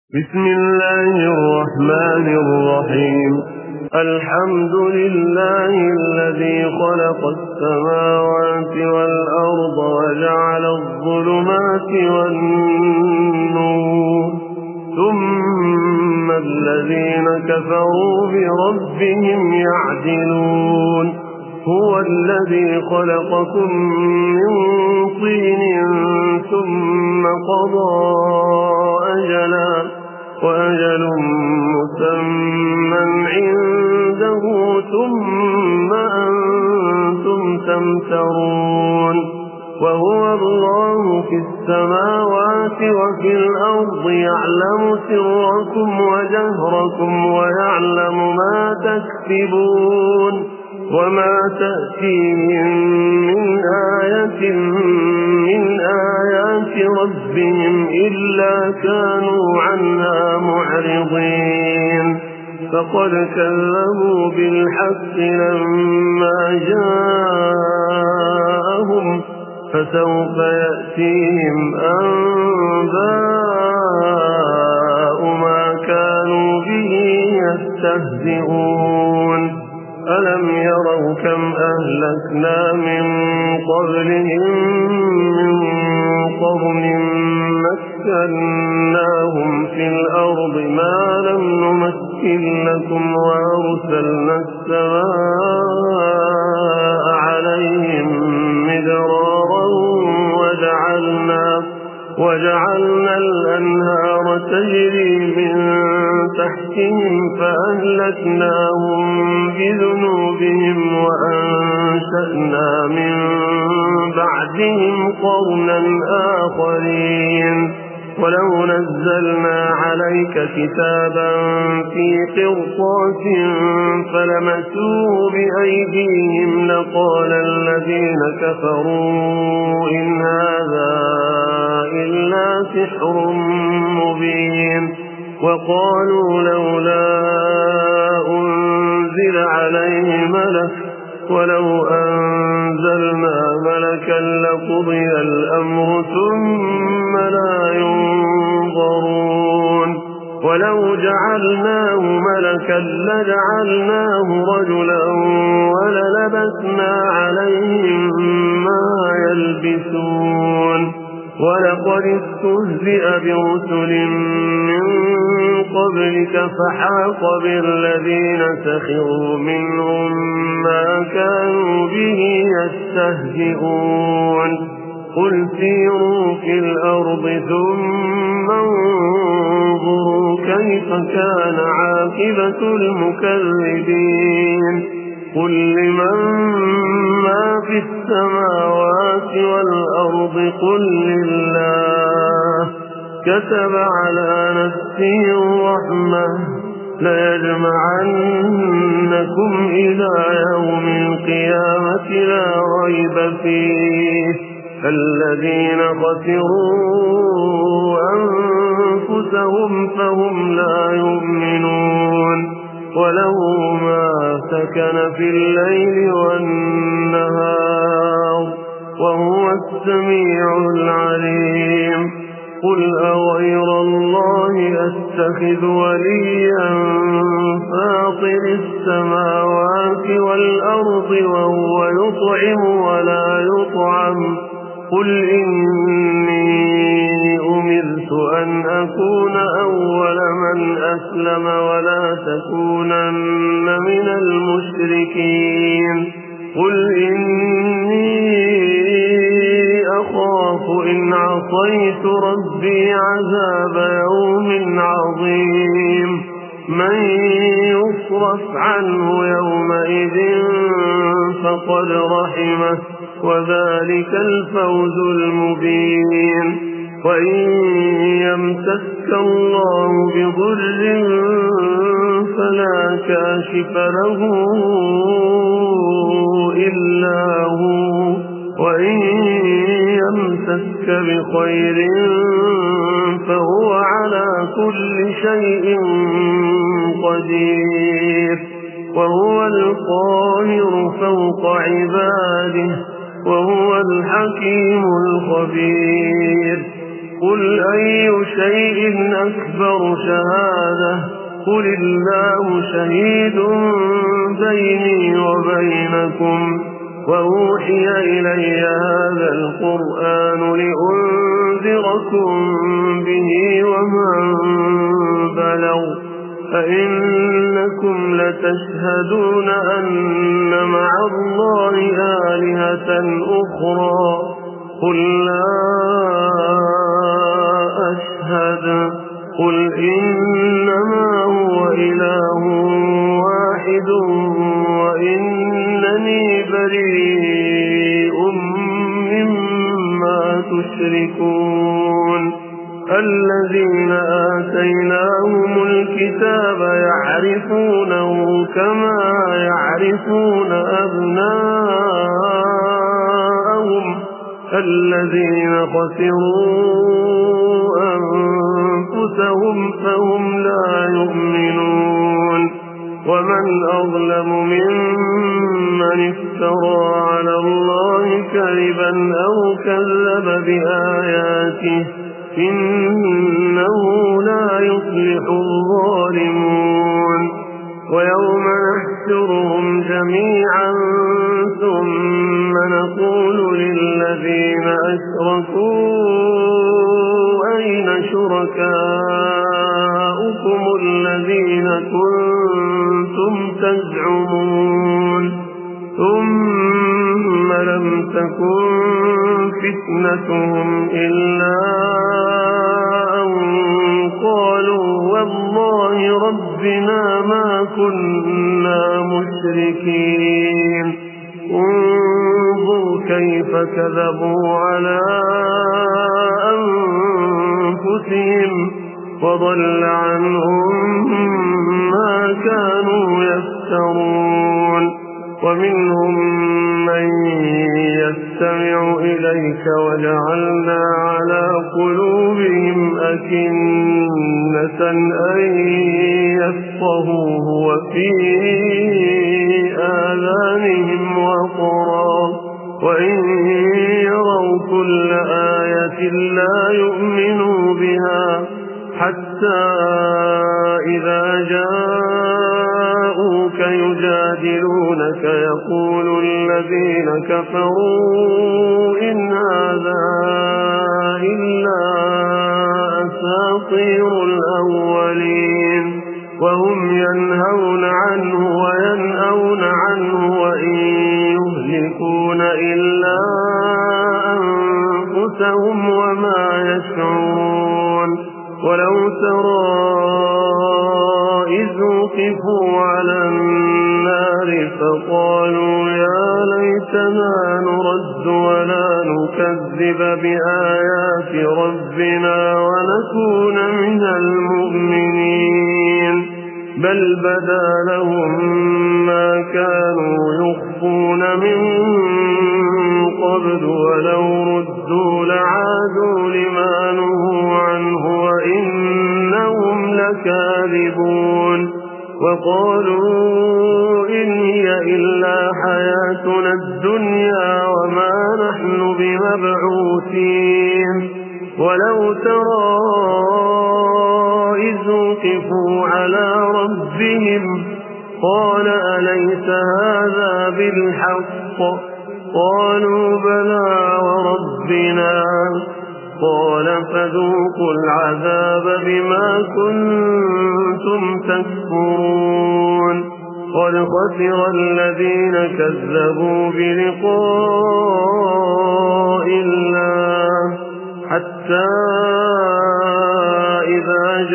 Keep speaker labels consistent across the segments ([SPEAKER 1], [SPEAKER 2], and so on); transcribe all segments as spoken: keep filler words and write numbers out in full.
[SPEAKER 1] بسم الله الرحمن الرحيم. الحمد لله الذي خلق السماوات والأرض وجعل الظلمات والنور، ثم الذين كفروا بربهم يعدلون. هو الذي خلقكم من طين ثم قضى أجلا وأجل مسمى عنده ثم أنتم تمترون. وهو الله في السماوات وفي الأرض يعلم سركم وجهركم ويعلم ما تكسبون. وما تأتيهم من آية من آيات ربهم إلا كانوا عنها معرضين. فقد كذبوا بالحق لما جاءهم، فسوف يأتيهم أنباء ما كانوا به يستهزئون. ألم يروا كم أهلكنا من قبلهم من قرن مكناهم في الأرض ما لم نمكن لكم، وأرسلنا السماء عليهم مدرارا وجعلنا وجعلنا الأنهار تجري من تحتهم فأهلكناهم بذنوبهم وأنشأنا من بعدهم قرنا آخرين. ولو نزلنا عليك كتابا في قرطاس فلمسوه بأيديهم لقال الذين كفروا إن هذا إلا سحر مبين. وقالوا لولا أنزل عليه ملك ولو أنزلنا ملكا لقضي الأمر ثم لا ينظرون. ولو جعلناه ملكا لجعلناه رجلا وللبسنا عليهم ما يلبسون. ولقد استهزئ برسل من قبلك فحاق بالذين سخروا منهم ما كانوا به يستهزئون. قل سيروا في الأرض ثم انظروا كيف كان عاقبة المكذبين. قل لمن ما في السماوات والأرض قل لله كتب على نفسه الرحمة ليجمعنكم إلى يوم القيامة لا ريب فيه. الذين خسروا أنفسهم فهم لا يؤمنون. وله ما سكن في الليل والنهار وهو السميع العليم. قل أغير الله أتخذ وليا فاطر السماوات والأرض وهو يطعم ولا يطعم. قل إني أمرت أن أكون أول من أسلم ولا تكونن من المشركين. قل إني أخاف إن عصيت ربي عذاب يوم عظيم. من يصرف عنه يومئذ فقد رحمه وذلك الفوز المبين. وإن يمسك الله بضر فلا كاشف له إلا هو، وإن يمسك بخير فهو على كل شيء قدير. وهو القاهر فوق عباده وهو الحكيم الخبير. قل أي شيء أكبر شهادة قل الله شهيد بيني وبينكم وأوحي إلي هذا القرآن لأنذركم به ومن بلغ فإنكم لتشهدون أن مع الله آلهة أخرى قل لا أشهد قل إنما هو إله واحد وإنني بريء مما تشركون الذين آتيناهم الكتاب يعرفونه كما يعرفون أبناءهم الذين خسروا أنفسهم فهم لا يؤمنون ومن أظلم ممن افترى على الله كذبا أو كذب بآياته إنه لا يفلح الظالمون ويوم نحشرهم جميعا ثم نقول للذين أشركوا أين شركاؤكم الذين كنتم تزعمون ثم لم تكن فتنتهم إلا أن قالوا والله ربنا ما كنا مشركين انظر كيف كذبوا على أنفسهم وضل عنهم ما كانوا يفترون ومنهم من يستمع إليك وجعلنا على قلوبهم أكنة أن يفقهوه وفي آذانهم وقرا وإن يروا كل آية لا يؤمنوا بها حتى إذا جاءوك يجادلونك يقول الذين كفروا إن هذا إلا أساطير الأولين وهم ينهون عنه وينأون عنه وإن يهلكون إلا أنفسهم وما يشعرون ولو ترى إذ وقفوا على النار فقالوا يا ليتنا نرد ولا نكذب بآيات ربنا ونكون من المؤمنين بل بدا لهم ما كانوا يخفون من قبل ولو ردوا لعادوا لما نهوا عنه وإنهم لكاذبون وقالوا إن هي إلا حياتنا الدنيا وما نحن بمبعوثين ولو ترى إذ وقفوا على ربهم قال أليس هذا بالحق قالوا بلى وربنا قال فذوقوا العذاب بما كنتم تكفرون قد خسر الذين كذبوا بلقاء الله حتى إذا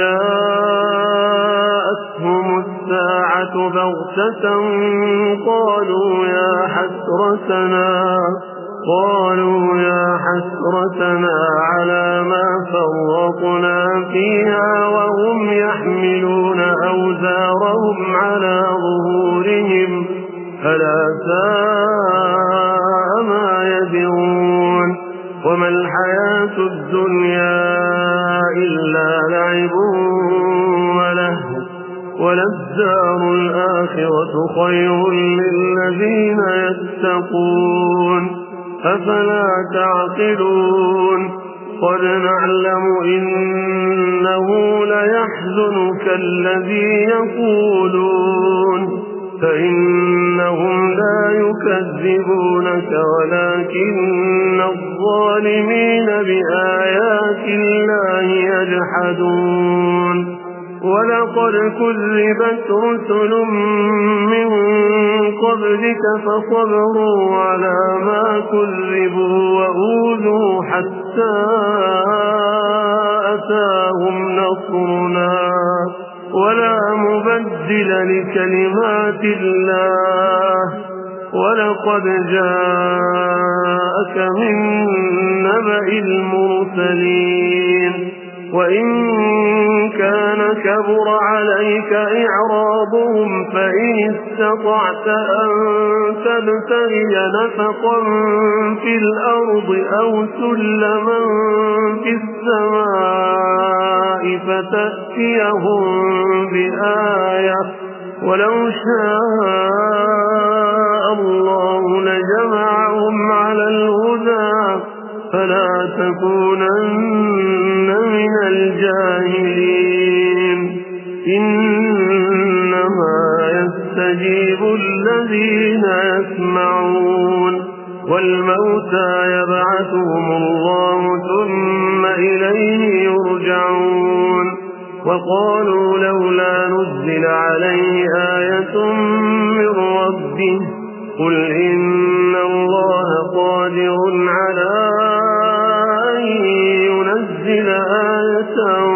[SPEAKER 1] جاءتهم الساعة بغتة قالوا يا حسرتنا قالوا يا حسرتنا على ما فرطنا فيها وهم يحملون أوزارهم على ظهورهم ألا ساء ما يزرون وما الحياة الدنيا إلا لعب ولهو وللدار الآخرة خير للذين يتقون أفلا تعقلون قد نعلم إنه ليحزنك الذي يقولون فإنهم لا يكذبونك ولكن الظالمين بآيات الله يجحدون ولقد كذبت رسل من قبلك فصبروا على ما كذبوا وأوذوا حتى أتاهم نصرنا ولا مبدل لكلمات الله ولقد جاءك من نبأ المرسلين وإن كان كبر عليك إعراضهم فإن استطعت أن تبتغي نفقا في الأرض أو سلما في السماء فتأتيهم بآية ولو شاء الله لجمعهم على الهدى فلا تكونن من الجاهلين إنما يستجيب الذين يسمعون والموتى يبعثهم الله ثم إليه يرجعون وقالوا لولا نزل عليه آية من ربه قل إن الله قادر على أن ينزل آية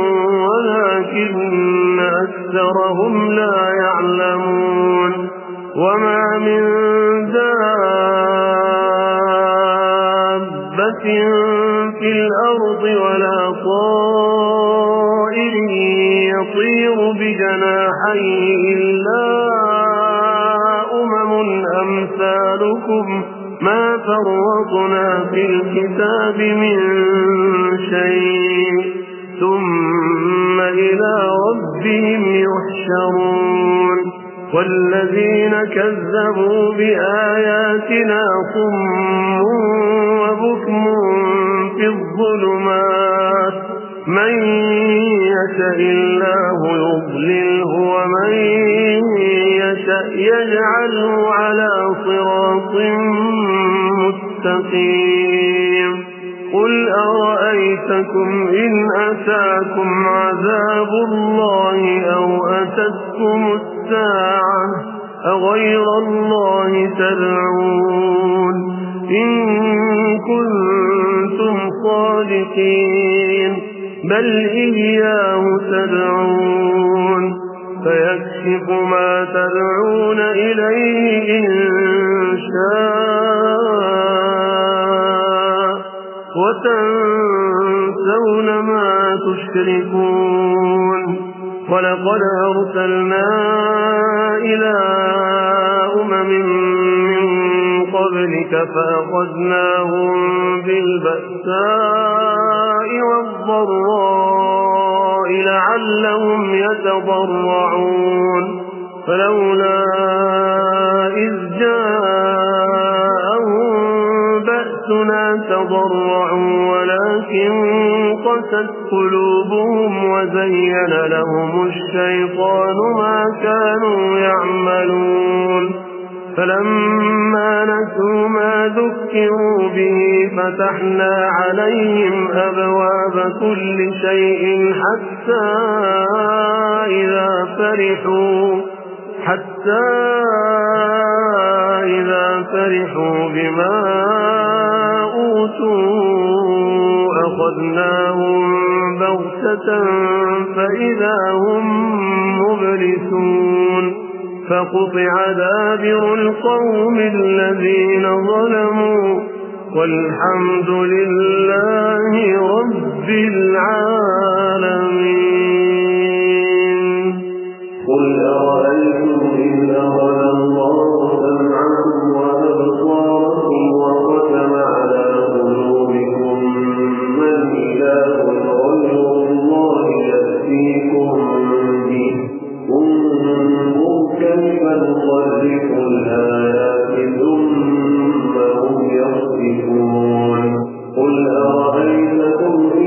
[SPEAKER 1] ولكن أكثرهم لا يعلمون وما من دابة في الأرض ولا طائر يطير بجناحيه إلا أمم أمثالكم ما فرطنا في الكتاب من شيء ثم إلى ربهم يحشرون والذين كذبوا بآياتنا صم وبكم في الظلمات من يشاء الله يضلله ومن يشاء يجعله على صراط مستقيم قل أرأيتكم إن أتاكم عذاب الله أو أتتكم الساعة أغير الله تدعون إن كنتم صادقين بل إياه تدعون فيكشف ما تدعون إليه إن شاء وتنسون ما تشركون ولقد أرسلنا إلى أمم من قبلك فأخذناهم بالبأساء والضراء لعلهم يتضرعون فلولا إذ جاءهم بأسنا تضرعوا ولكن قست قلوبهم وزين لهم الشيطان ما كانوا يعملون فلما نسوا ما ذكروا به فتحنا عليهم أبواب كل شيء حتى إذا فرحوا حتى إذا فرحوا بما أوتوا أخذناهم بغتة فإذا هم مبلسون فقطع دابر القوم الذين ظلموا والحمد لله رب العالمين
[SPEAKER 2] قل أرأيتم إن أخذ الله سمعكم وأبصاركم وختم على قلوبكم من إله غير الله يأتيكم به انظر كيف نصرف الآيات ثم هم يصدفون قل أرأيتكم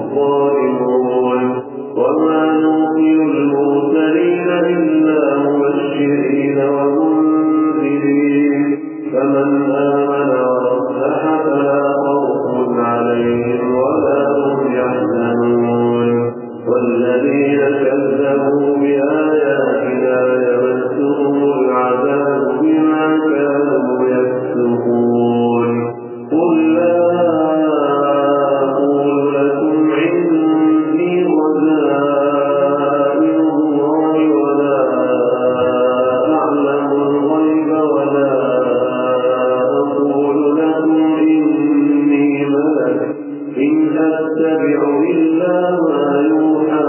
[SPEAKER 2] الظالمون وما نرسل المرسلين إلا مبشرين ومنذرين فمن آمن وأصلح فلا خوف عليهم ولا هم يحزنون والذين كذبوا بآياتنا يمسهم العذاب بما كانوا يفسقون قل لا أقول لكم عندي خزائن الله ولا أعلم الغيب ولا أقول لكم إني ملك إن أتبع إلا ما يوحى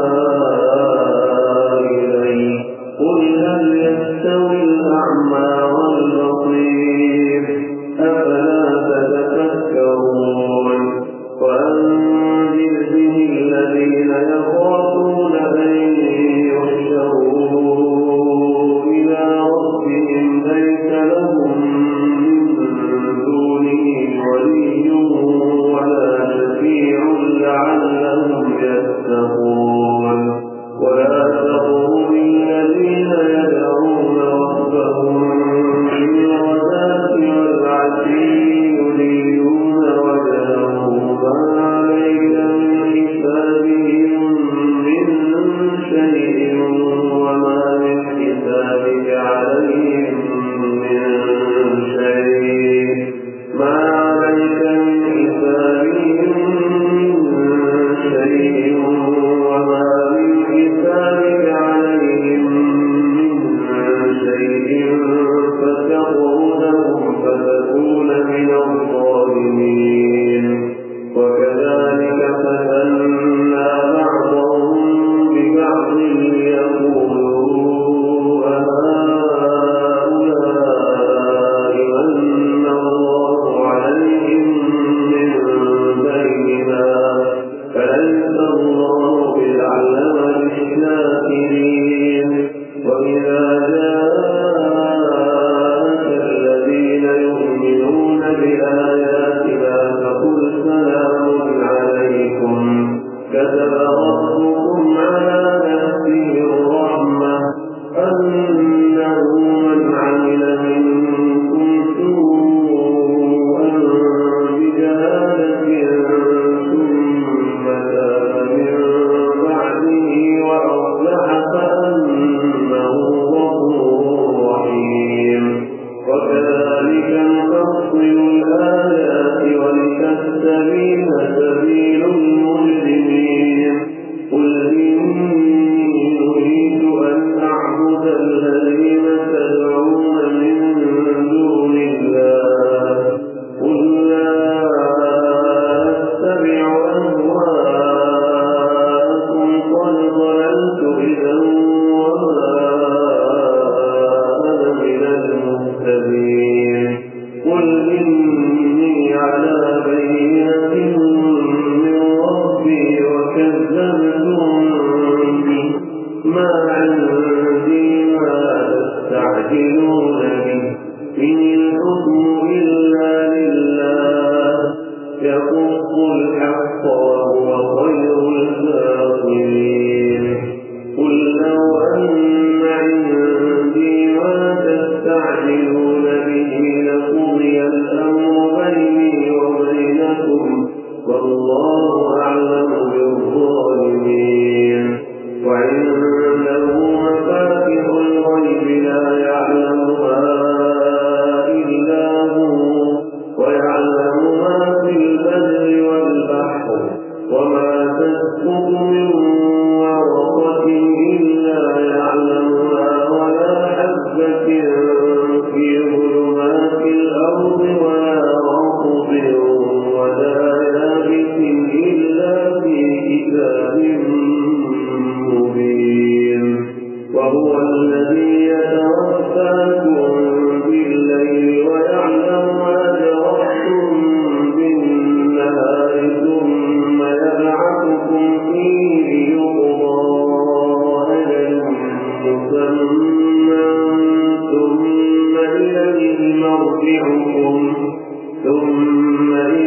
[SPEAKER 2] إلي قل هل يستوي الأعمى والبصير أفلا تتفكرون وأنذر به الذين يخافون أن يحشروا إلى ربهم ليس لهم من دونه ولي ولا شفيع لعلهم يتقون ولا تطرد الذين يدعون ربهم بالغداة والعشي يريدون وجهه ما عليك من حسابهم من شيء وما من حسابك عليهم من شيء ما عليك من حسابهم من شيء وما من حسابك عليهم من شيء فتطردهم فتكون من الظالمين وكذلك فتنا بعضهم ببعض ليقولوا أهؤلاء من الله عليهم من بيننا فليس الله بأعلم بالشاكرين وإذا جاءك الذين يؤمنون بآياتنا فقل سلام عليكم كتب ربكم على نفسه الرحمة أنه من عمل منكم سوءا بجهالة ثم تاب من بعده وأصلح فأنه غفور رحيم وكذلك نفصل الآيات ولتستبين سبيل المجرمين قل إني نريد أن أعبد الذين تدعون من دون الله قل لا أتبع أهواءكم قد ضللت إذا وما أنا من المهتدين قل إني على بينة من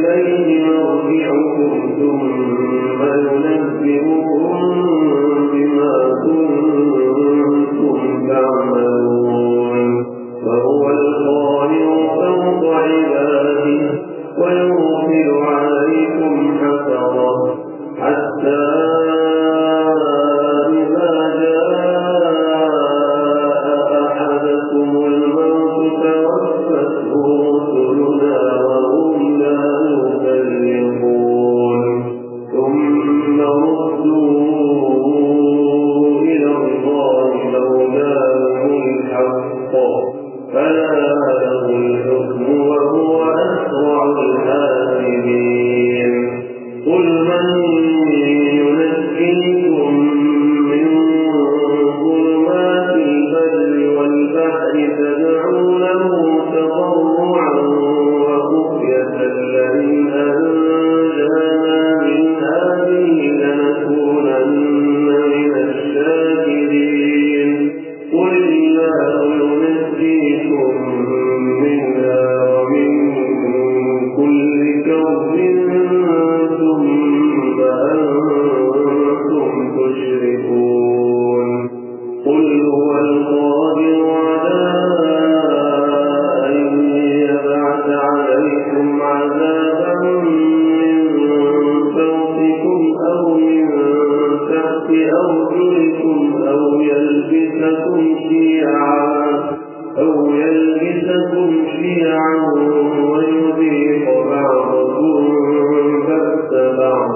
[SPEAKER 2] إليه مرجعكم ثم ينبئكم بما كنتم تعملون وهو القاهر فوق عباده ويرسل عليكم حفظه حتى إذا جاء أحدكم الموت توفته رسلنا وهم لا يفرقون ثم ردوا إلى الله مولاهم الحق فلا له الحكم وهو أسرع الحاسبين قل من ينجيكم من ظلمات البر والبحر تدعونه تضرعا وخفية لئن أنجانا من هذه لنكونن من الشاكرين قل الله ينجيكم منها ومن كل كرب ثم أنتم تشركون قل هو القادر على أن يبعث عليكم عذابا من فوقكم أو من تحت أرجلكم أو يلبسكم شيعا أو يلبسكم شيعا ويذيق بعضكم بأس بعض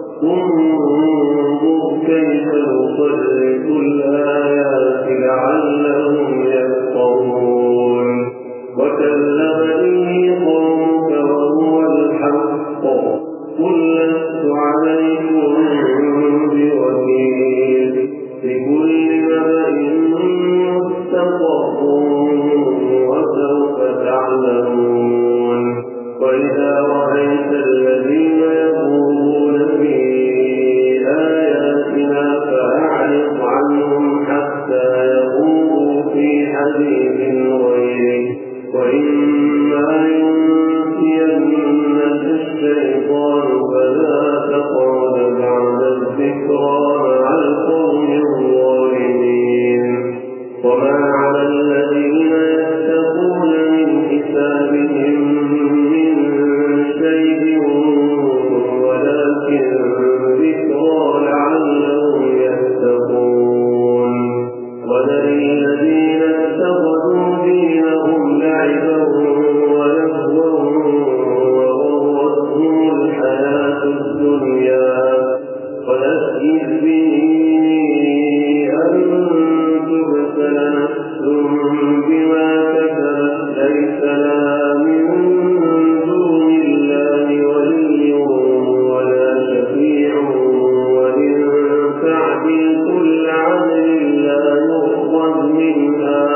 [SPEAKER 2] انظر كيف نصرف الآيات لعلهم يفقهون وكذب به قومك وهو الحق قل لست عليكم بوكيل لكل نبأ مستقر وسوف تعلمون وإذا رأيت الذين يخوضون في آياتنا فأعرض عنهم حتى يخوضوا في حديث غيره وإما ينسينك الشيطان فلا تقعد بعد الذكرى مع القوم الظالمين وما على الذين يتقون من حسابهم من شيء ولكن ذكرى لعلهم يتقون وذل الذين اتخذوا دينهم لعبا ولهوا وغرتهم الحياة الدنيا وذكر به أن تبتل نفس بما كسبت ليس لها من دون الله ولي ولا شفيع وإن تعدل كل عدل لا يؤخذ منها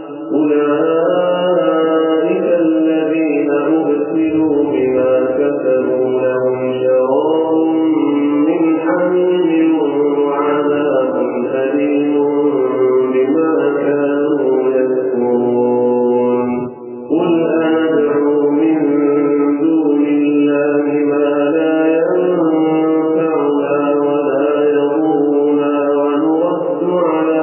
[SPEAKER 2] أولئك الذين أبسلوا بما كسبوا لهم شراب من حميم وعذاب أليم بما كانوا يكفرون قل أندعو من دون الله ما لا ينفعنا ولا يضرنا ونرد على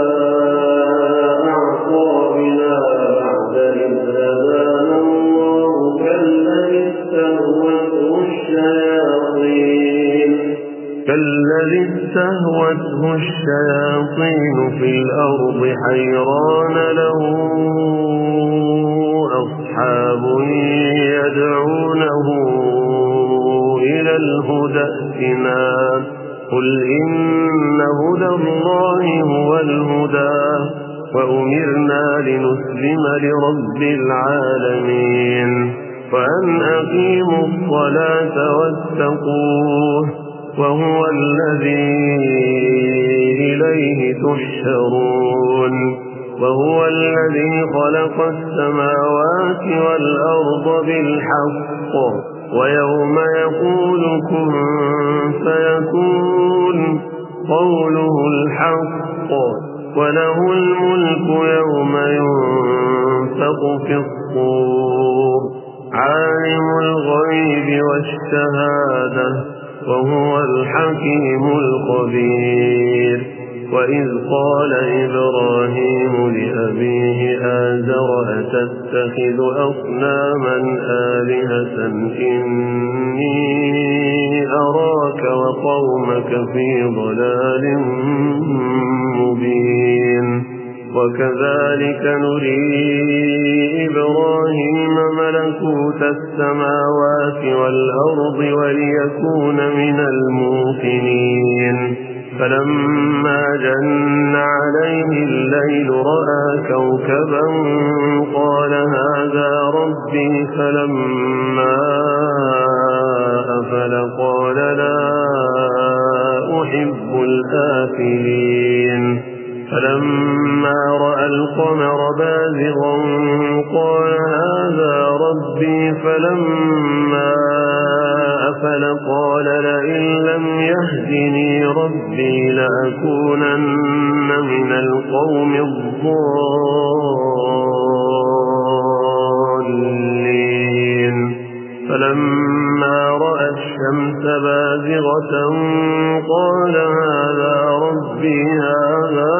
[SPEAKER 2] أعقابنا بعد إذ هدانا الله كالذي استهوته الشياطين
[SPEAKER 1] كالذي استهوته الشياطين في الأرض حيران له أصحاب يدعونه إلى الهدى ائتنا قل إن هدى الله هو الهدى وأمرنا لنسلم لرب العالمين وأن أقيموا الصلاة واتقوه وهو الذي إليه تحشرون وهو الذي خلق السماوات والأرض بالحق ويوم يقول كن فيكون قوله الحق وله الملك يوم ينفق في الصور عالم الغيب والشهادة وهو الحكيم الخبير. وإذ قال إبراهيم لأبيه آزر أتتخذ أصناما آلهة إني أراك وقومك في ضلال مبين. وكذلك نري إبراهيم ملكوت السماوات والأرض وليكون من الموقنين. فلما جن عليه الليل رأى كوكبا قال هذا ربي فلما أفل قال لا أحب الآفلين. فلما رأى القمر بازغا قال هذا ربي فلما أفل قال لئن لم يهدني ربي لأكونن من القوم الضالين. فلما رأى الشمس بازغة قال هذا ربي هذا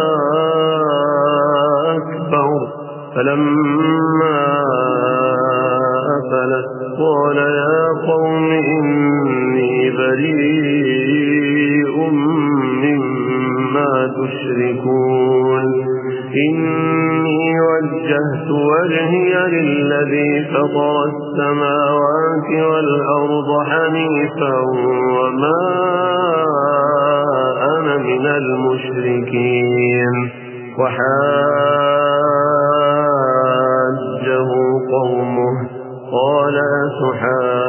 [SPEAKER 1] أكبر. فلما أفلت قال يا قوم إني بريء مما تشركون. إني وجهت وجهي للذي فطر السماوات والأرض حنيفا وما أنا من المشركين. وحاجه قومه قال أتحاجوني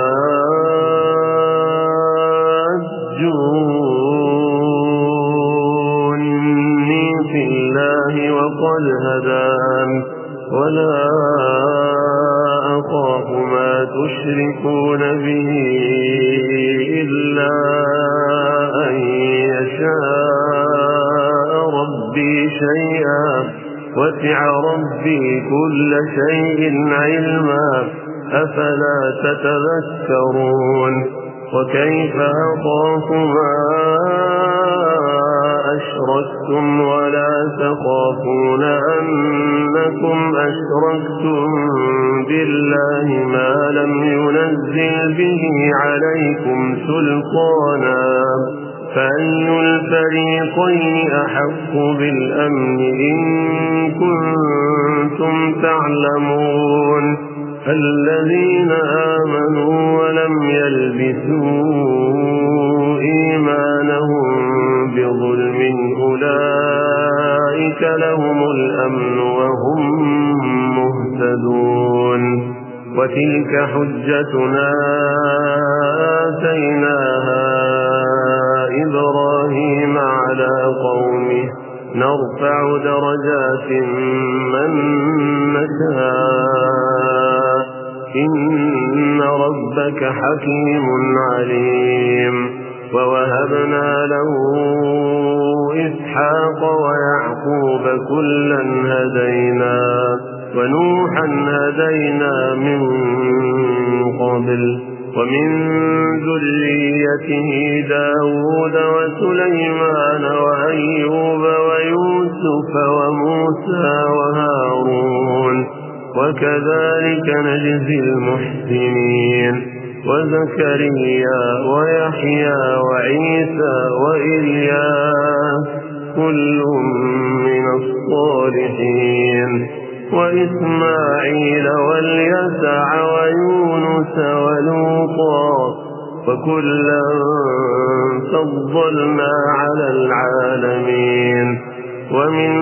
[SPEAKER 1] في الله وقد هدان ولا أخاف ما تشركون به إلا أن يشاء ربي شيئا وسع ربي كل شيء علما أفلا تتذكرون. وكيف أخاف ما أشركتم ولا تخافون أنكم أشركتم بالله ما لم ينزل به عليكم سلطانا فأي الفريقين أحق بالأمن إن كنتم تعلمون. الذين آمنوا ولم يلبسوا إيمانهم بظلم أولئك لهم الأمن وهم مهتدون. وتلك حجتنا آتيناها إبراهيم على قومه نرفع درجات من نشاء إن ربك حكيم عليم. ووهبنا له إسحاق ويعقوب كلا هدينا ونوحا هدينا من قبل ومن ذريته داود وسليمان وأيوب ويوسف وموسى وهارون وكذلك نجزي المحسنين وزكريا ويحيى وعيسى وإلياس كل من الصالحين وإسماعيل واليسع ويونس ولوطا وكلا فضلنا على العالمين. ومن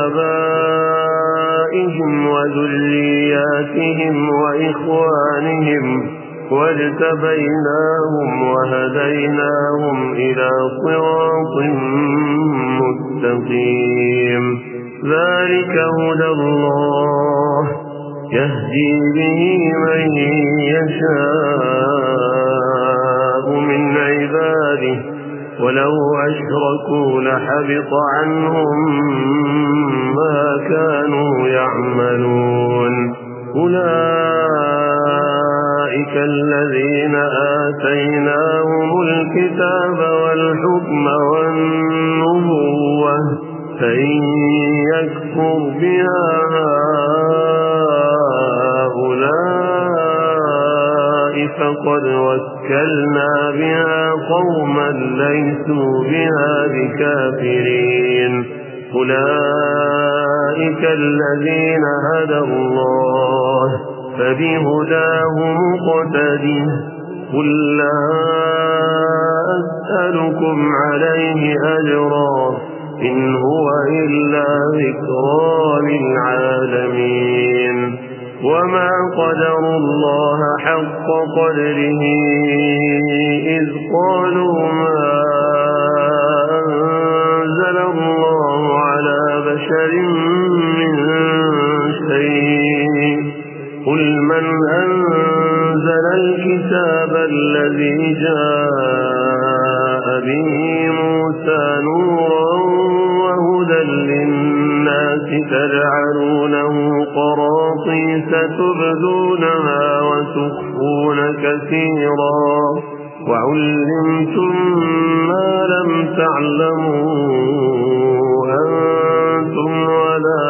[SPEAKER 1] آبائهم وذرياتهم وإخوانهم واجتبيناهم وهديناهم إلى صراط مستقيم. ذلك هدى الله يهدي به من يشاء من عباده ولو أشركوا لحبط عنهم ما كانوا يعملون. أولئك أولئك الذين آتيناهم الكتاب والحكم والنبوة فإن يكفر بها هؤلاء فقد وكلنا بها قوما ليسوا بها بكافرين أولئك الذين هدى الله فبهداه مقتده قل لا أسألكم عليه أجرا إن هو إلا ذكرى للعالمين وما قدروا الله حق قدره إذ قالوا ما أنزل الله على بشر من شيء قل من أنزل الكتاب الذي جاء به موسى نورا وهدى للناس تجعلونه قراطيس تبدونها وتخفون كثيرا وعلمتم ما لم تعلموا أنتم ولا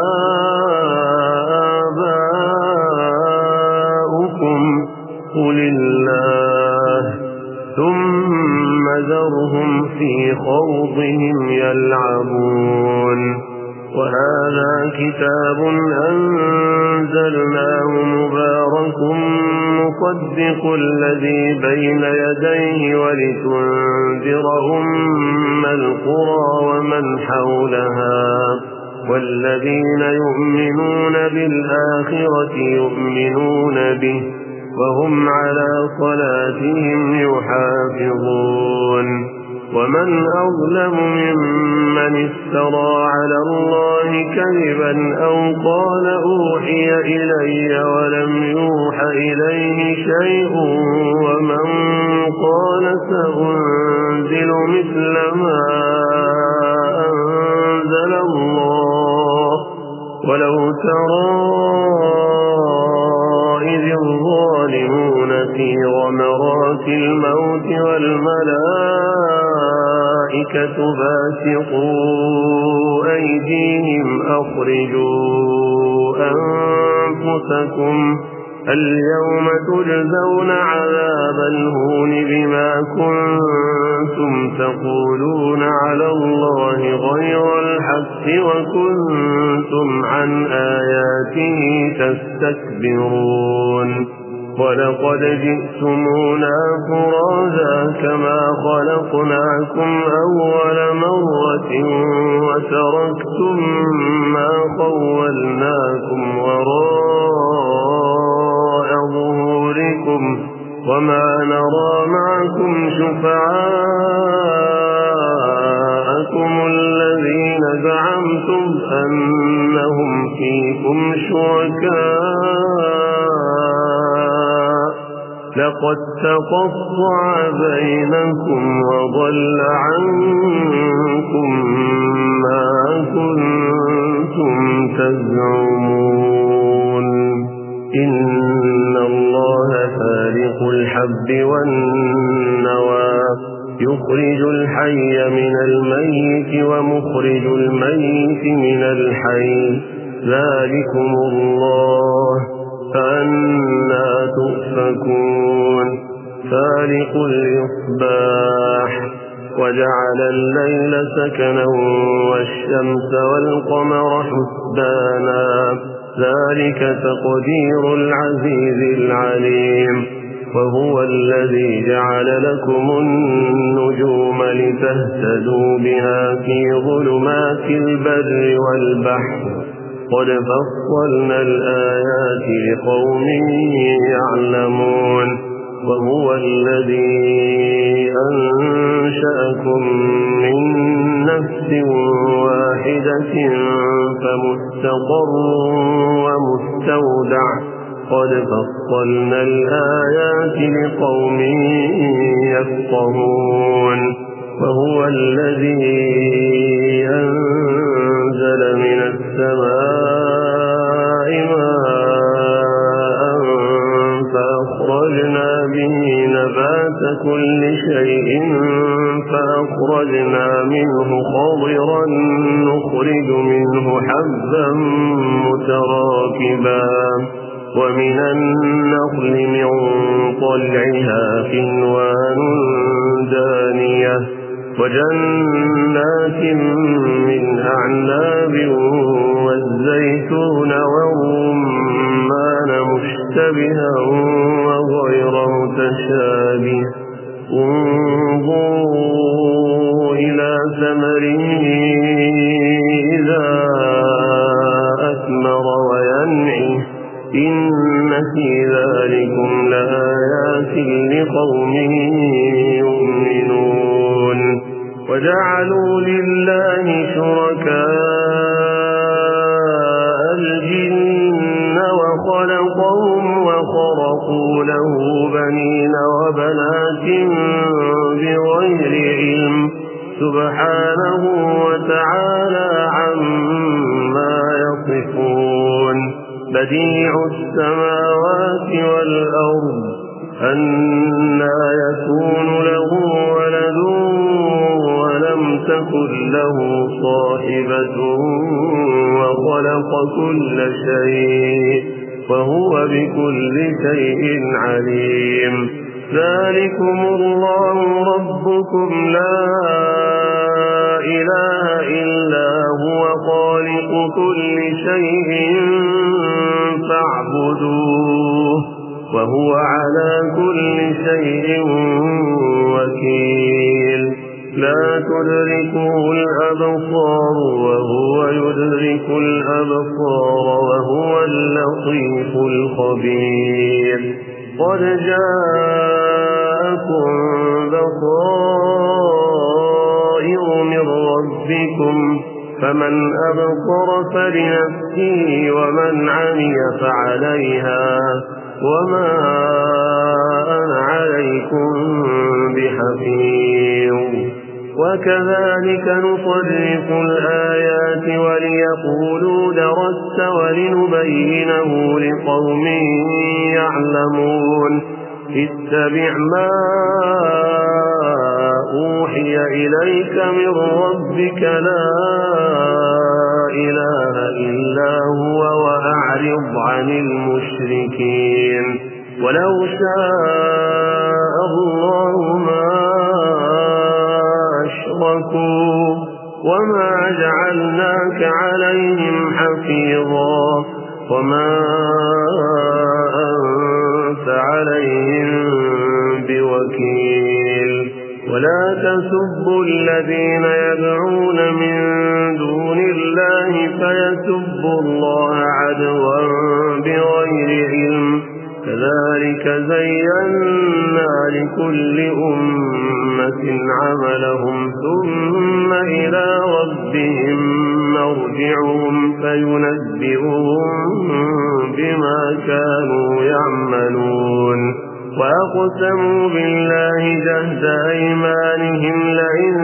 [SPEAKER 1] آباؤكم قل الله ثم ذرهم في خوضهم يلعبون وهذا كتاب أنزلناه مبارك مصدق الذي بين يديه ولتنذر أم القرى ومن حولها والذين يؤمنون بالآخرة يؤمنون به وهم على صلاتهم يحافظون ومن أظلم ممن افترى على الله كذبا أو قال أوحي إلي ولم يوح إليه شيء ومن قال سأنزل مثل ما أنزل الله ولو ترى إذ الظالمون في غمرات الموت والملائكة باسطوا أيديهم أخرجوا أنفسكم اليوم تجزون عذاب الهون بما كنتم تقولون على الله غير الحق وكنتم عن آياته تستكبرون ولقد جئتمونا فرادا كما خلقناكم أول مرة وتركتم ما خولناكم وراء ظهوركم وما نرى معكم شفعاءكم الذين زعمتم أنهم فيكم شركاء لقد تقطع بينكم وضل عنكم ما كنتم تزعمون إن الله فالق الحب والنوى يخرج الحي من الميت ومخرج الميت من الحي ذلكم الله فأنا تؤفكون فالق الإصباح وجعل الليل سكنا والشمس والقمر حسبانا ذلك تقدير العزيز العليم وهو الذي جعل لكم النجوم لتهتدوا بها في ظلمات البر والبحر قد فصلنا الآيات لقوم يعلمون وهو الذي أنشأكم من نفس واحدة فمستقر ومستودع قد فصلنا الآيات لقوم يفقهون وهو الذي أنزل من السماء ماء فأخرج فأخرجنا به نبات كل شيء فأخرجنا منه خضرا نخرج منه حبا متراكبا ومن النخل من طلعها كنوان دانية وجنات من أعناب والزيتون والرمان مشتبها وغير متشابه انظروا إلى ثمره إذا أثمر وينعه إن في ذلكم لآيات لقوم يؤمنون وجعلوا لله شركاء الجن وخلقهم وخرقوا له بنين وبنات بغير علم سبحانه وتعالى عما يصفون بديع السماوات والأرض أنى يكون له ولد ولم تكن له صاحبة وخلق كل شيء وهو بكل شيء عليم ذلكم الله ربكم لا إله إلا هو خالق كل شيء فاعبدوه وهو على كل شيء وكيل لا تدركه الأبصار وهو يدرك الأبصار وهو اللطيف الخبير قد جاءكم بصائر من ربكم فمن أبصر فلنفسه ومن عمي فعليها وما أنا عليكم بحفيظ وكذلك نصرف الآيات وليقولوا درست ولنبينه لقوم يعلمون اتبع ما أوحي إليك من ربك لا إله إلا هو وأعرض عن المشركين ولو شاء الله ما أشركوا وما جعلناك عليهم حفيظا وما أنت عليهم بوكيل ولا تسبوا الذين يدعون من دون الله فيسبوا الله عدوا بغير علم كذلك زينا لكل أمة عملهم ثم إلى ربهم مرجعهم فينبئهم بما كانوا يعملون وأقسموا بالله جهد أيمانهم لئن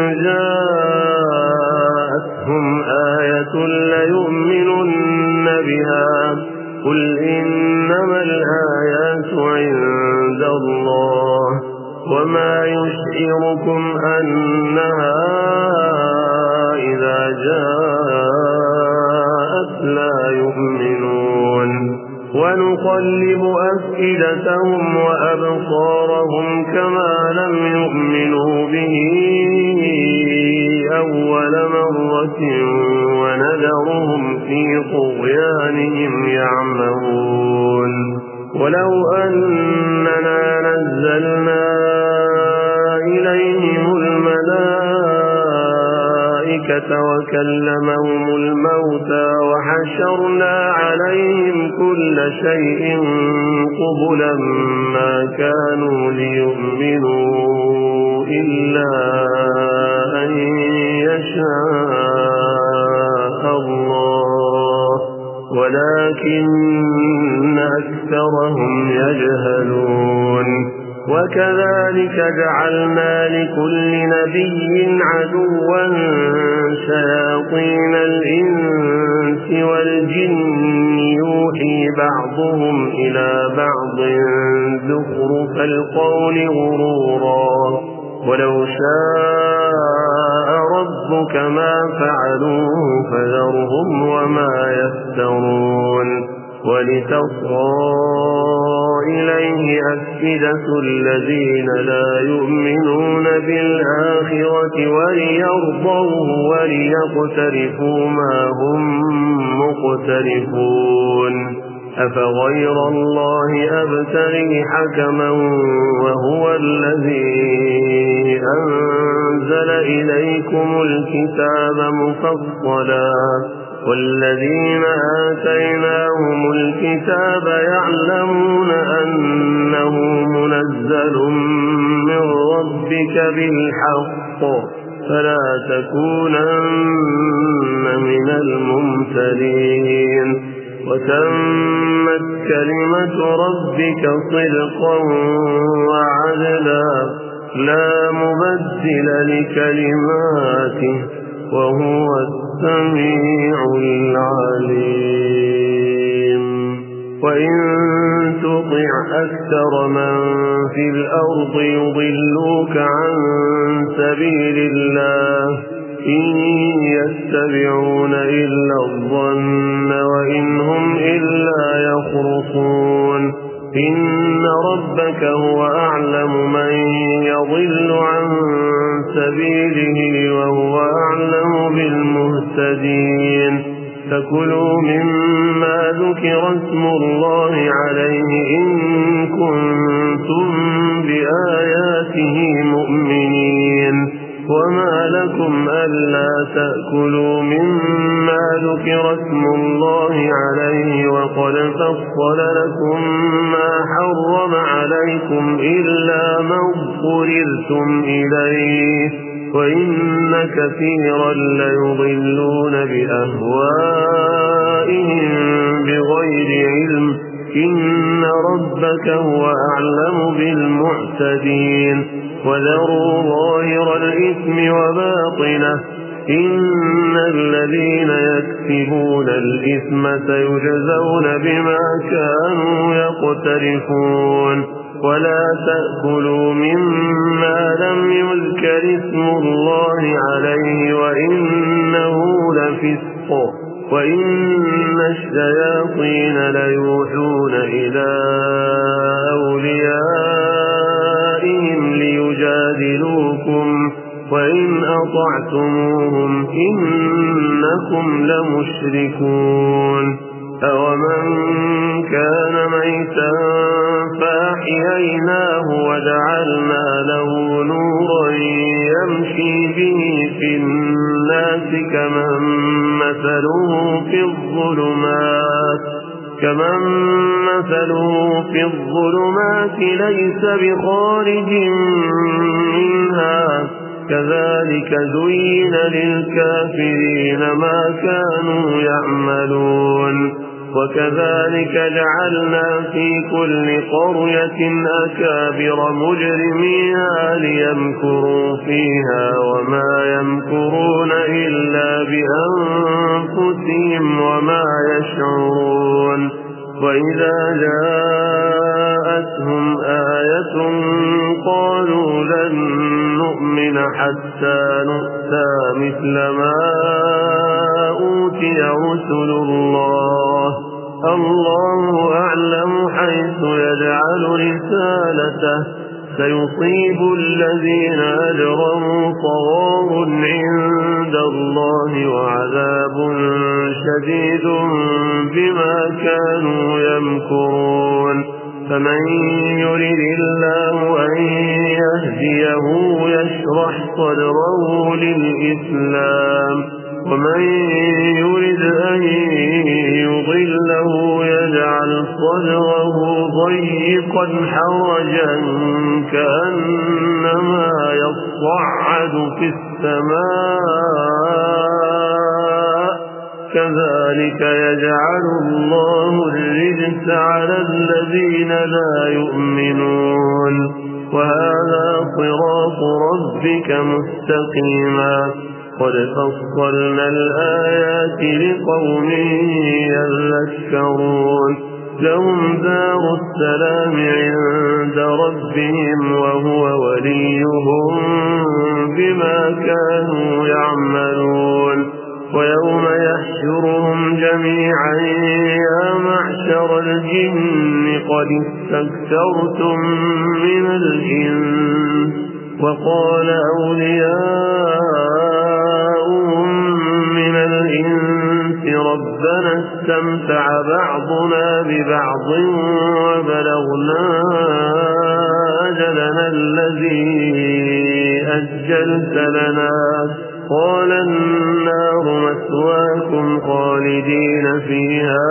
[SPEAKER 1] جاءتهم آية ليؤمنن بها قل إنما الآيات عند الله وما يشعركم أنها إذا جاءت لا يؤمنون ونقلب أفئدتهم وأبصارهم كما لم يؤمنوا به أول مرة ونذرهم في طغيانهم يعمهون ولو أننا نزلنا إليهم الملائكة وكلمهم الموتى وحشرنا عليهم كل شيء قبلا ما كانوا ليؤمنوا إلا أن يشاء الله ولكن أكثرهم يجهلون وكذلك جعلنا لكل نبي عدوا شياطين الإنس والجن يوحي بعضهم إلى بعض زخرف القول غرورا ولو شاء ربك ما فعلوه فذرهم وما يفترون ولتصغى إليه أفئدة الذين لا يؤمنون بالآخرة وليرضوه وليقترفوا ما هم مقترفون أفغير الله أبتغي حكما وهو الذي أنزل إليكم الكتاب مفصلا والذين آتيناهم الكتاب يعلمون أنه منزل من ربك بالحق فلا تكونن من الممترين وتمت كلمة ربك صدقا وعدلا لا مبدل لكلماته وهو السميع العليم وإن تطع أكثر من في الأرض يضلوك عن سبيل الله إن يتبعون إلا الظن وإن هم إلا يخرصون إن ربك هو أعلم من يضل عن سبيله وهو أعلم بالمهتدين فكلوا مما ذكر اسم الله عليه إن كنتم بآياته مؤمنين وما لكم ألا تأكلوا مما ذكر اسم الله عليه وقد فصل لكم ما حرم عليكم إلا ما اضطررتم إليه وإن كثيرا ليضلون بأهوائهم بغير علم إن ربك هو أعلم بالمعتدين وذروا ظاهر الإثم وباطنه إن الذين يكسبون الإثم سيجزون بما كانوا يقترفون ولا تأكلوا مما لم يذكر اسم الله عليه وإنه لفسق وإن الشياطين ليوحون إلى أوليائهم ليجادلوكم وإن أطعتموهم إنكم لمشركون أومن كان ميتا فأحييناه وجعلنا له نورا يمشي به في الناس كمن مثله في الظلمات كمن مثله في الظلمات ليس بخارج منها كذلك زين للكافرين ما كانوا يعملون وكذلك جعلنا في كل قرية أكابر مجرميها ليمكروا فيها وما يمكرون إلا بأنفسهم وما يشعرون وإذا جاءتهم آية قالوا لن نؤمن حتى نؤتى مثل ما أوتي رسل الله الله أعلم حيث يجعل رسالته سيصيب الذين أجرموا صغار عند الله وعذاب شديد بما كانوا يمكرون فمن يرد الله أن يهديه يشرح صدره للإسلام ومن يرد أن يضله يجعل صدره ضيقا حرجا كأنما يصعد في السماء كذلك يجعل الله الرجس على الذين لا يؤمنون وهذا صراط ربك مستقيما قد فصلنا الآيات لقوم يذكرون لهم دار السلام عند ربهم وهو وليهم بما كانوا يعملون ويوم يحشرهم جميعا يا معشر الجن قد استكثرتم من الإنس وقال أولياؤهم من الإنس ربنا استمتع بعضنا ببعض وبلغنا أجلنا الذي أجلت لنا قال النار مثواكم خالدين فيها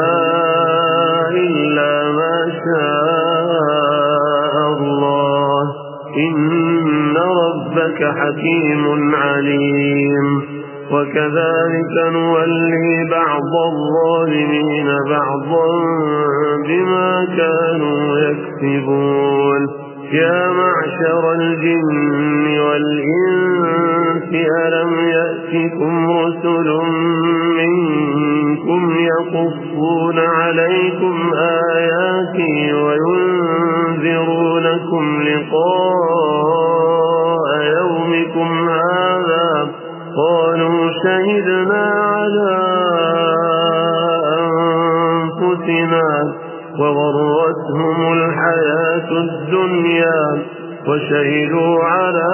[SPEAKER 1] إلا ما شاء الله إن ربك حكيم عليم وكذلك نولي بعض الظالمين بعضا بما كانوا يكسبون يا معشر الجن والإنس ألم يأتكم رسل منكم يقصون عليكم آياتي وينذرونكم لقاء يومكم هذا قالوا شهدنا على أنفسنا وغرتهم الحياة الدنيا وشهدوا على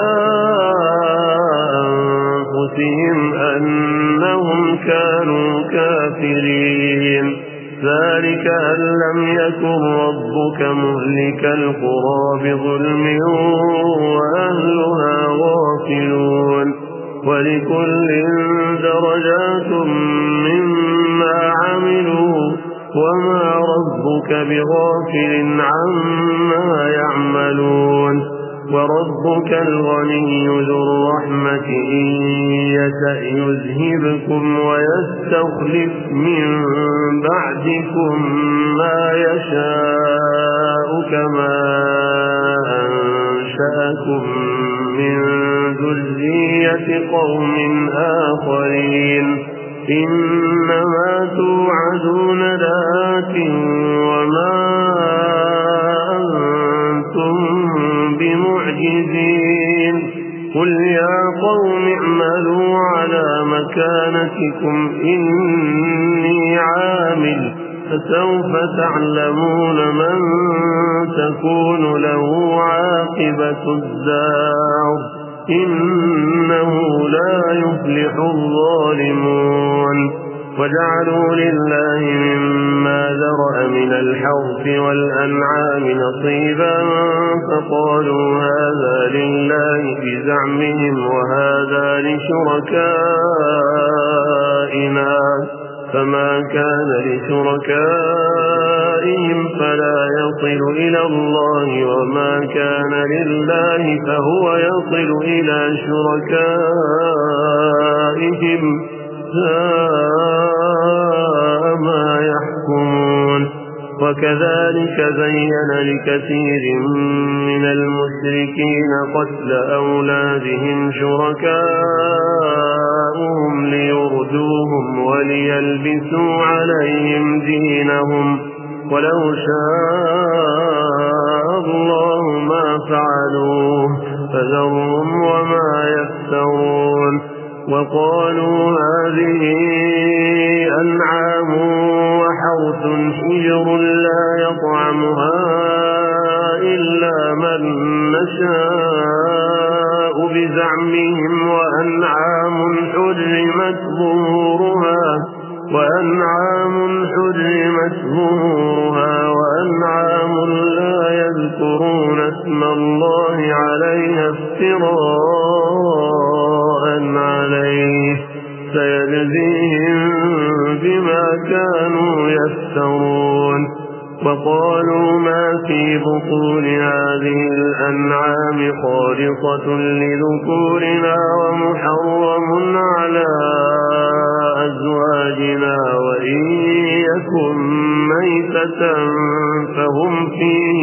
[SPEAKER 1] أنفسهم أنهم كانوا كافرين ذلك أن لم يكن ربك مهلك القرى بظلم وأهلها غافلون ولكل درجات مما عملوا وما ربك بغافل عما يعملون وربك الغني ذو الرحمة إن يشأ يذهبكم ويستخلف من بعدكم ما يشاء كما أنشأكم من ذرية قوم آخرين إنما توعدون لآت وما أنتم بمعجزين قل يا قوم اعملوا على مكانتكم إني عامل فسوف تعلمون من تكون له عاقبة الدار إنه لا يفلح الظالمون وجعلوا لله مما ذرأ من الحرث والأنعام نصيبا فقالوا هذا لله بزعمهم وهذا لشركائنا فما كان لشركائهم فلا يصل إلى الله وما كان لله فهو يصل إلى شركائهم ساء ما يحكمون وكذلك زين لكثير من المشركين قتل أولادهم شركاؤهم ليردوهم وليلبسوا عليهم دينهم ولو شاء الله ما فعلوه فذرهم وما يفترون وقالوا هذه أنعام وحرث حجر لا يطعمها إلا من نشاء بزعمهم وأنعام حرمت ظهورها وأنعام حرمت ظهورها وأنعام لا يذكرون اسم الله عليها افتراء عليه سيجزيهم بما كانوا يفترون وقالوا ما في بطون هذه الأنعام خالصة لذكورنا ومحرم على أزواجنا وإن يكن ميتة فهم فيه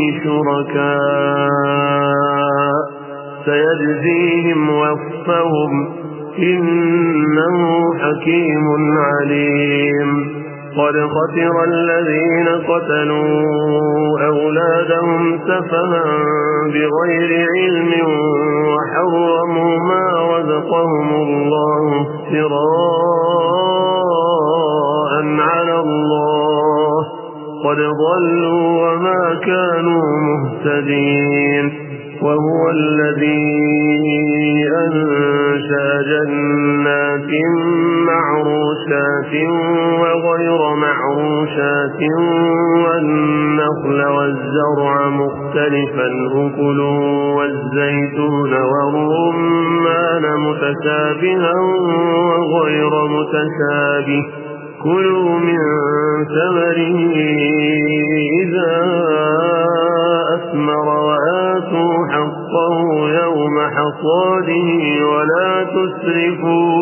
[SPEAKER 1] شركاء سيجزيهم وصفهم إنه حكيم عليم قد خسر الذين قتلوا أولادهم سفها بغير علم وحرموا ما رزقهم الله افتراء على الله قد ضلوا وما كانوا مهتدين وهو الذي أنشأ جنات معروشات وغير معروشات والنخل والزرع مختلفا أكله والزيتون والرمان متشابها وغير متشابه كلوا من ثمره إذا أثمر وآتوا حقه يوم حصاده ولا تسرفوا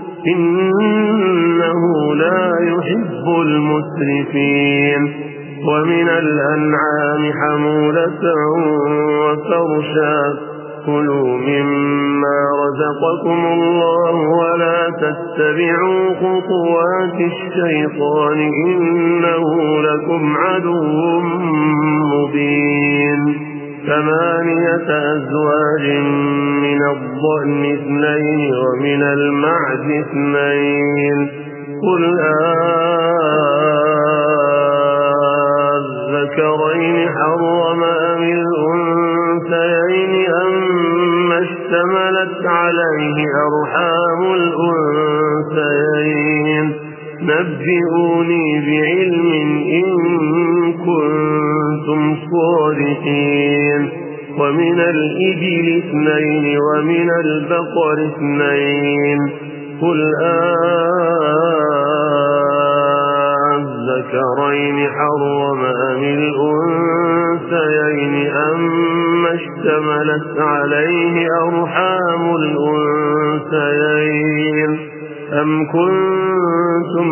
[SPEAKER 1] إنه لا يحب المسرفين ومن الأنعام حمولة وفرشا كلوا مما رزقكم الله ولا تتبعوا خطوات الشيطان إنه لكم عدو مبين ثمانية أزواج من الضأن اثنين ومن المعز اثنين قل أذكرين حرم أم الأنثيين أما اشتملت عليه أرحام الأنثيين نبئوني بعلم إن كنتم صادقين ومن الإبل اثنين ومن البقر اثنين قل أذكرين حرم أم الأنثيين أما اشتملت عليه أرحام الأنثيين أم كنتم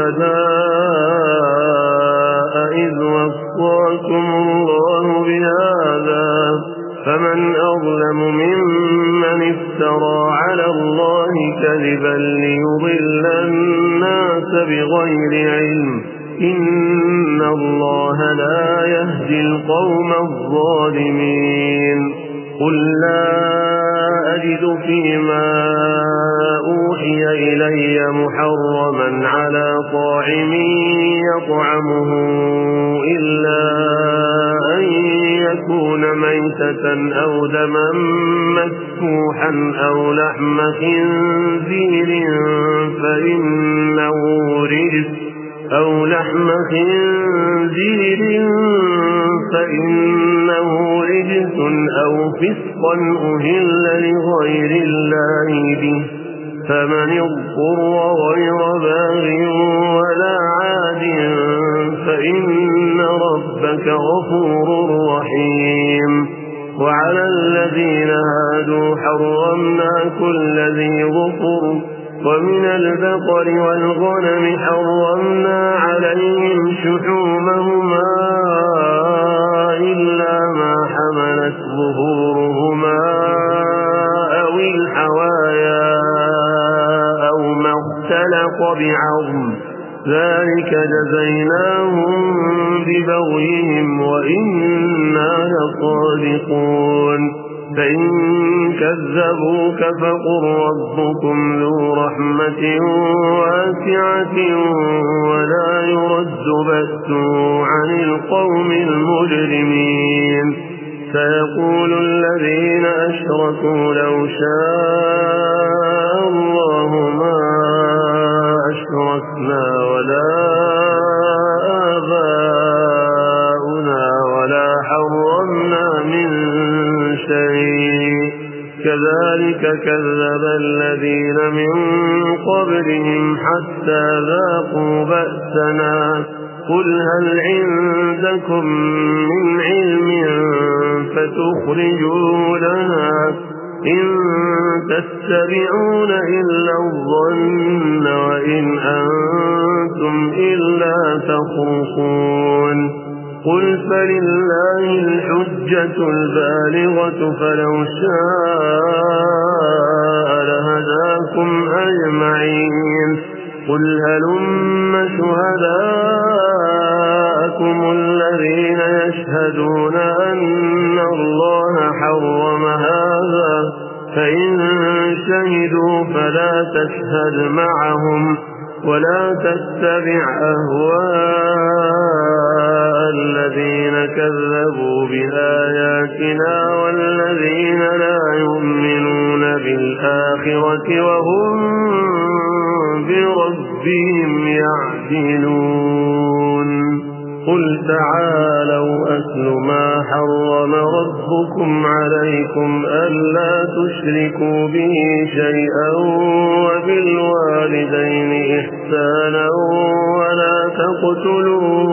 [SPEAKER 1] شهداء إذ وصاكم الله بهذا فمن أظلم ممن افترى على الله كذبا ليضل الناس بغير علم إن الله لا يهدي القوم الظالمين قل لا أجد فيما أوحي إلي محرما على طاعم يطعمه إلا أن يكون ميتة أو دما مسفوحا أو لحم خنزير فإنه رجس أو لحم خنزير فإنه رجس أو فسقا أهل لغير الله به فمن اضطر غير باغ ولا عاد فإن ربك غفور رحيم وعلى الذين هادوا حرمنا كل ذي ظفر ومن البقر والغنم حرمنا عليهم شحومهما إلا ما حملت ظهورهما أو الحوايا أو ما اختلط بعظم ذلك جزيناهم ببغيهم وإنا لصادقون فإن كذبوك فقل ربكم ذو رحمة واسعة ولا يرد بأسه عن القوم المجرمين سيقول الذين أشركوا لو شاء الله ما أشركنا ولا آباؤنا ولا حرمنا من شيء كذلك كذب الذين من قبلهم حتى ذاقوا بأسنا قل هل عندكم من علم فتخرجوا لنا إن تتبعون إلا الظن وإن أنتم إلا تخرصون قل فلله الحجة البالغة فلو شاء لهداكم أجمعين قل هلم شهداءكم الذين يشهدون أن الله حرم هذا فإن شهدوا فلا تشهد معهم ولا تتبع أهواء الذين كذبوا بآياتنا والذين لا يؤمنون بالآخرة وهم بربهم يعدلون قل تعالوا أتل ما حرم ربكم عليكم ألا تشركوا به شيئا وبالوالدين إحسانا ولا تقتلوا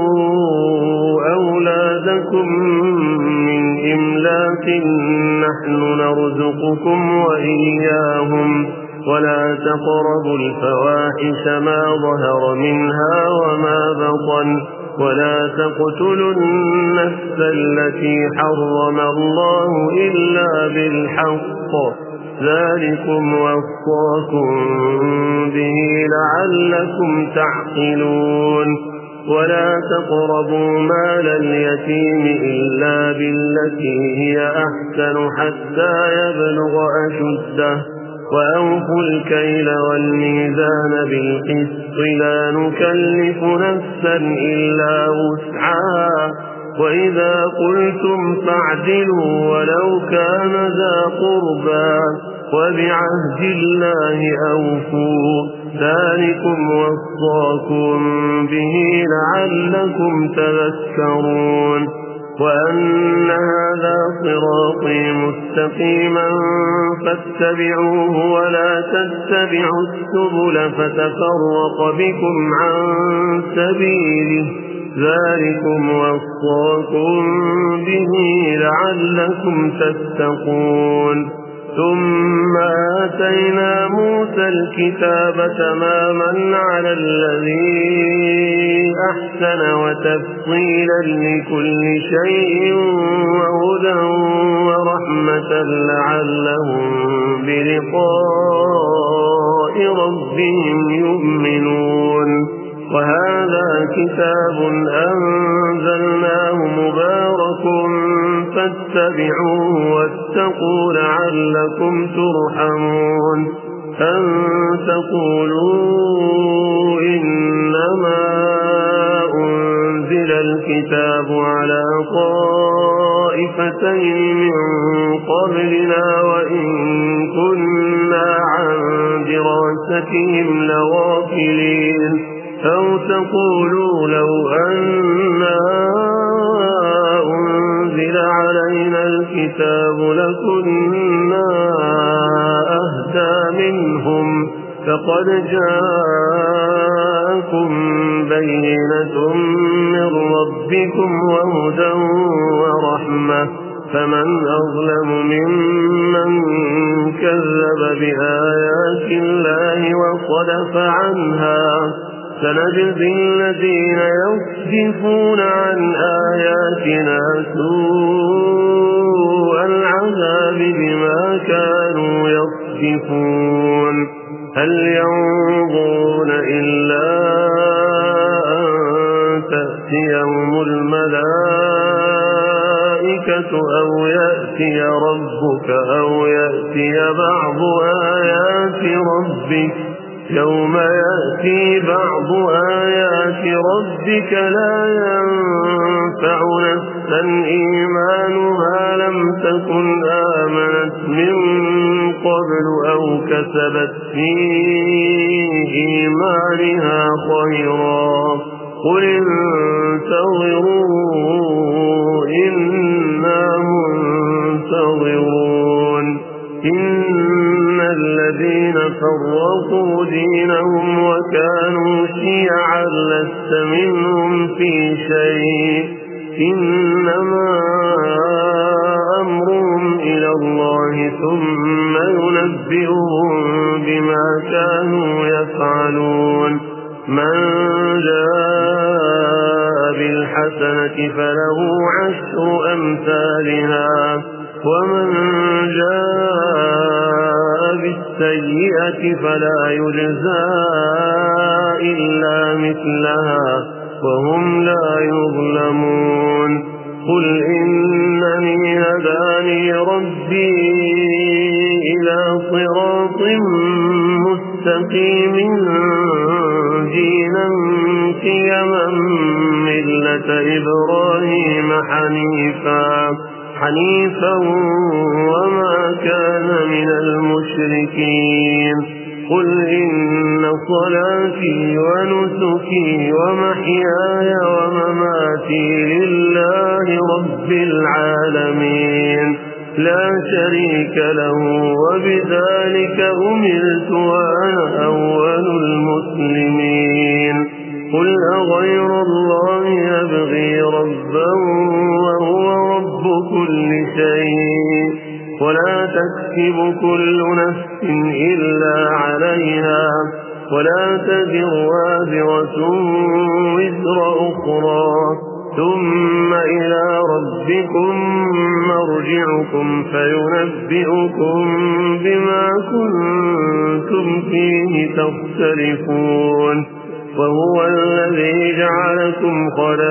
[SPEAKER 1] أولادكم من إملاق نحن نرزقكم وإياهم ولا تقربوا الفواحش ما ظهر منها وما بطن ولا تقتلوا النفس التي حرم الله إلا بالحق ذلكم وصاكم به لعلكم تعقلون ولا تقربوا مال اليتيم إلا بالتي هي أحسن حتى يبلغ أشده وأوفوا الكيل والميزان بالقسط لا نكلف نفسا إلا وسعها وإذا قلتم فاعدلوا ولو كان ذا قربى وبعهد الله أوفوا ذلكم وصاكم به لعلكم تذكرون وأن هذا صراطي مستقيما فاتبعوه ولا تتبعوا السبل فتفرق بكم عن سبيله ذلكم وصاكم به لعلكم تتقون ثم آتينا موسى الكتاب تماما على الذي أحسن وتفصيلا لكل شيء وهدى ورحمة لعلهم بلقاء ربهم يؤمنون وهذا كتاب أنزلناه مبارك فاتبعوه واتقوا لعلكم ترحمون أن تقولوا إنما أنزل الكتاب على طائفتين من قبلنا وإن كنا عن دراستهم لغافلين أو تقولوا لو أنا أنزل علينا الكتاب لكنا أهدى منهم فقد جاءكم بينة من ربكم وهدى ورحمة فمن أظلم ممن كذب بآيات الله وصدف عنها سنجزي الذين يصدفون عن آياتنا سوء العذاب بما كانوا يصدفون هل ينظرون إلا أن تأتيهم الملائكة أو يأتي ربك أو يأتي بعض آيات ربك يوم يأتي بعض آيات ربك لا ينفع نفسا إيمانها لم تكن آمنت من قبل أو كسبت في إيمانها خيرا قل انتظروا إنا منتظرون إن الذين فرقوا دينهم وكانوا شيعا لست منهم في شيء إنما أمرهم إلى الله ثم ينبئهم بما كانوا يفعلون من جاء بالحسنة فله عشر أمثالها ومن جاء بالسيئة السيئة فلا يجزى إلا مثلها وهم لا يظلمون قل إنني هداني ربي إلى صراط مستقيم دينا قيما ملة إبراهيم حنيفا حنيفا وما كان من المشركين قل إن صلاتي ونسكي ومحياي ومماتي لله رب العالمين لا شريك له وبذلك أمرت وأنا أول المسلمين قل أغير الله يبغي ربا وهو رب كل شيء ولا تكسب كل نفس إلا عليها ولا تزر وازرة وزر أخرى ثم إلى ربكم مرجعكم فينبئكم بما كنتم فيه تختلفون وهو الذي جعلكم خلائف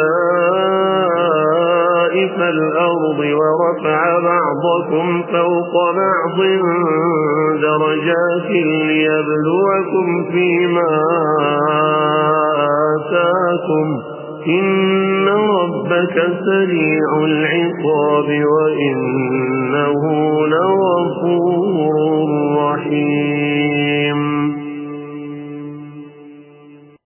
[SPEAKER 1] الأرض ورفع بعضكم فوق بعض درجات ليبلوكم فيما آتاكم إن ربك سريع العقاب وإن